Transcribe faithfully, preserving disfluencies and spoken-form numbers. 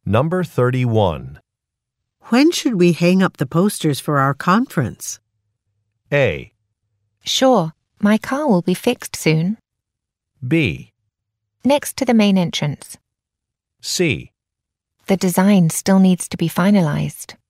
Number thirty-one. When should we hang up the posters for our conference? A. Sure, my car will be fixed soon. B. Next to the main entrance. C. The design still needs to be finalized.